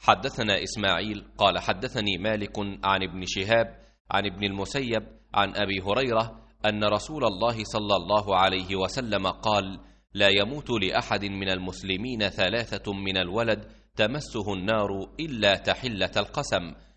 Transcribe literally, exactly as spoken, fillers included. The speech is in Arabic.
حدثنا إسماعيل قال حدثني مالك عن ابن شهاب عن ابن المسيب عن أبي هريرة أن رسول الله صلى الله عليه وسلم قال: لا يموت لأحد من المسلمين ثلاثة من الولد تمسه النار إلا تحلة القسم،